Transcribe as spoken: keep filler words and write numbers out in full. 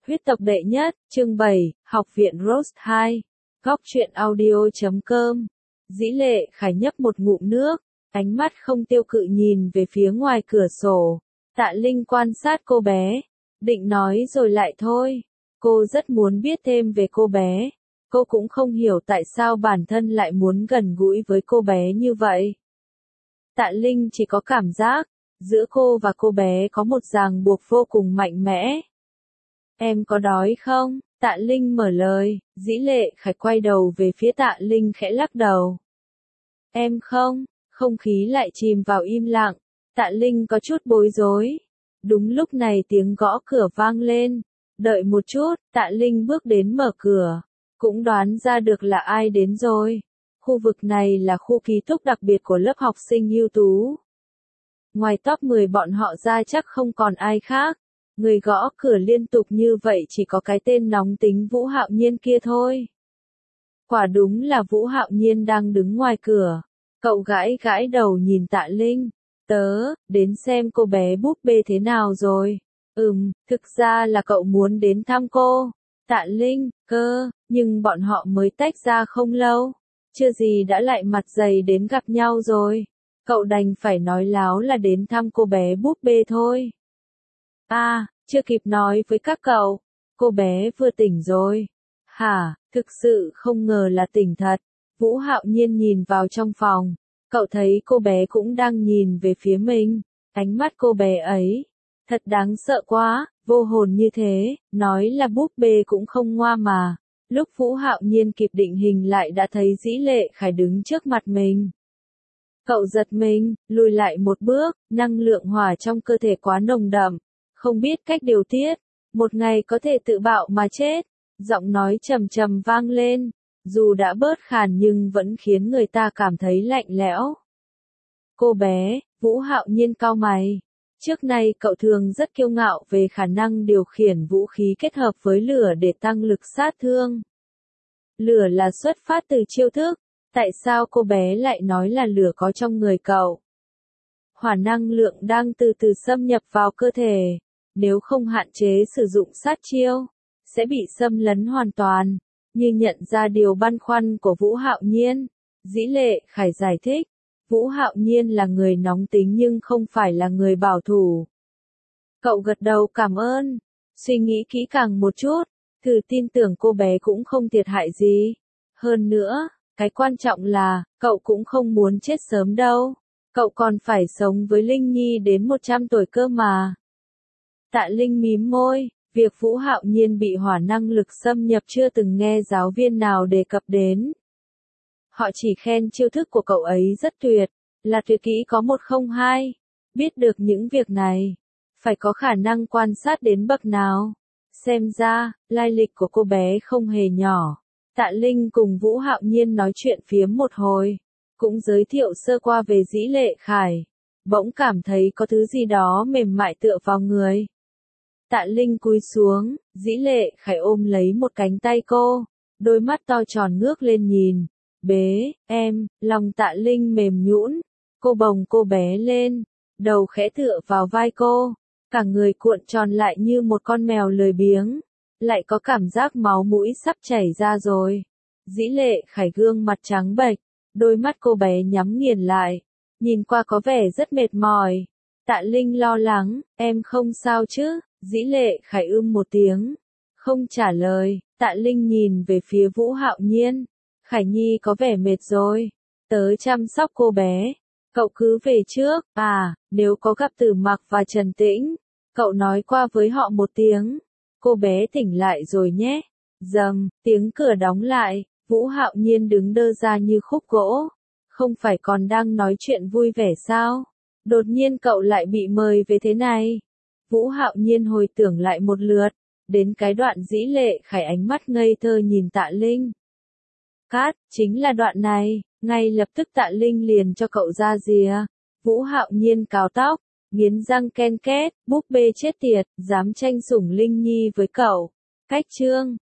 Huyết tộc đệ nhất, chương bảy, Học viện Roast hai, Góc truyện audio chấm com. Dĩ Lệ Khải nhấp một ngụm nước, ánh mắt không tiêu cự nhìn về phía ngoài cửa sổ. Tạ Linh quan sát cô bé, định nói rồi lại thôi. Cô rất muốn biết thêm về cô bé. Cô cũng không hiểu tại sao bản thân lại muốn gần gũi với cô bé như vậy. Tạ Linh chỉ có cảm giác, giữa cô và cô bé có một ràng buộc vô cùng mạnh mẽ. Em có đói không? Tạ Linh mở lời, Dĩ Lệ Khải quay đầu về phía Tạ Linh khẽ lắc đầu. Em không, không khí lại chìm vào im lặng, Tạ Linh có chút bối rối. Đúng lúc này tiếng gõ cửa vang lên, đợi một chút, Tạ Linh bước đến mở cửa, cũng đoán ra được là ai đến rồi. Khu vực này là khu ký túc đặc biệt của lớp học sinh ưu tú. Ngoài top mười bọn họ ra chắc không còn ai khác. Người gõ cửa liên tục như vậy chỉ có cái tên nóng tính Vũ Hạo Nhiên kia thôi. Quả đúng là Vũ Hạo Nhiên đang đứng ngoài cửa. Cậu gãi gãi đầu nhìn Tạ Linh. Tớ, đến xem cô bé búp bê thế nào rồi. Ừm, thực ra là cậu muốn đến thăm cô. Tạ Linh, cơ, nhưng bọn họ mới tách ra không lâu. Chưa gì đã lại mặt dày đến gặp nhau rồi. Cậu đành phải nói láo là đến thăm cô bé búp bê thôi. À, chưa kịp nói với các cậu, cô bé vừa tỉnh rồi. Hả, thực sự không ngờ là tỉnh thật. Vũ Hạo Nhiên nhìn vào trong phòng, cậu thấy cô bé cũng đang nhìn về phía mình. Ánh mắt cô bé ấy, thật đáng sợ quá, vô hồn như thế, nói là búp bê cũng không ngoa mà. Lúc Vũ Hạo Nhiên kịp định hình lại đã thấy Dĩ Lệ Khải đứng trước mặt mình. Cậu giật mình, lùi lại một bước, năng lượng hỏa trong cơ thể quá nồng đậm. Không biết cách điều tiết, một ngày có thể tự bạo mà chết. Giọng nói trầm trầm vang lên, dù đã bớt khàn nhưng vẫn khiến người ta cảm thấy lạnh lẽo. Cô bé, Vũ Hạo Nhiên cau mày. Trước nay cậu thường rất kiêu ngạo về khả năng điều khiển vũ khí kết hợp với lửa để tăng lực sát thương. Lửa là xuất phát từ chiêu thức, tại sao cô bé lại nói là lửa có trong người cậu? Hỏa năng lượng đang từ từ xâm nhập vào cơ thể. Nếu không hạn chế sử dụng sát chiêu, sẽ bị xâm lấn hoàn toàn. Như nhận ra điều băn khoăn của Vũ Hạo Nhiên, Dĩ Lệ Khải giải thích, Vũ Hạo Nhiên là người nóng tính nhưng không phải là người bảo thủ. Cậu gật đầu cảm ơn, suy nghĩ kỹ càng một chút, thử tin tưởng cô bé cũng không thiệt hại gì. Hơn nữa, cái quan trọng là, cậu cũng không muốn chết sớm đâu. Cậu còn phải sống với Linh Nhi đến một trăm tuổi cơ mà. Tạ Linh mím môi, việc Vũ Hạo Nhiên bị hỏa năng lực xâm nhập chưa từng nghe giáo viên nào đề cập đến. Họ chỉ khen chiêu thức của cậu ấy rất tuyệt, là tuyệt kỹ có một không hai. Biết được những việc này, phải có khả năng quan sát đến bậc nào. Xem ra, lai lịch của cô bé không hề nhỏ. Tạ Linh cùng Vũ Hạo Nhiên nói chuyện phiếm một hồi, cũng giới thiệu sơ qua về Dĩ Lệ Khải. Bỗng cảm thấy có thứ gì đó mềm mại tựa vào người. Tạ Linh cúi xuống, Dĩ Lệ Khải ôm lấy một cánh tay cô, đôi mắt to tròn ngước lên nhìn. Bế, em, lòng Tạ Linh mềm nhũn, cô bồng cô bé lên, đầu khẽ tựa vào vai cô, cả người cuộn tròn lại như một con mèo lười biếng, lại có cảm giác máu mũi sắp chảy ra rồi. Dĩ Lệ Khải gương mặt trắng bệch, đôi mắt cô bé nhắm nghiền lại, nhìn qua có vẻ rất mệt mỏi. Tạ Linh lo lắng, em không sao chứ? Dĩ Lệ Khải ưm một tiếng, không trả lời. Tạ Linh nhìn về phía Vũ Hạo Nhiên, Khải Nhi có vẻ mệt rồi, tớ chăm sóc cô bé, cậu cứ về trước. À, nếu có gặp Tử Mặc và Trần Tĩnh, cậu nói qua với họ một tiếng, cô bé tỉnh lại rồi nhé. Dầm, tiếng cửa đóng lại, Vũ Hạo Nhiên đứng đơ ra như khúc gỗ, không phải còn đang nói chuyện vui vẻ sao? Đột nhiên cậu lại bị mời về thế này. Vũ Hạo Nhiên hồi tưởng lại một lượt, đến cái đoạn Dĩ Lệ Khải ánh mắt ngây thơ nhìn Tạ Linh. Cát, chính là đoạn này, ngay lập tức Tạ Linh liền cho cậu ra rìa. Vũ Hạo Nhiên cào tóc, nghiến răng ken két, búp bê chết tiệt, dám tranh sủng Linh Nhi với cậu. Cách chương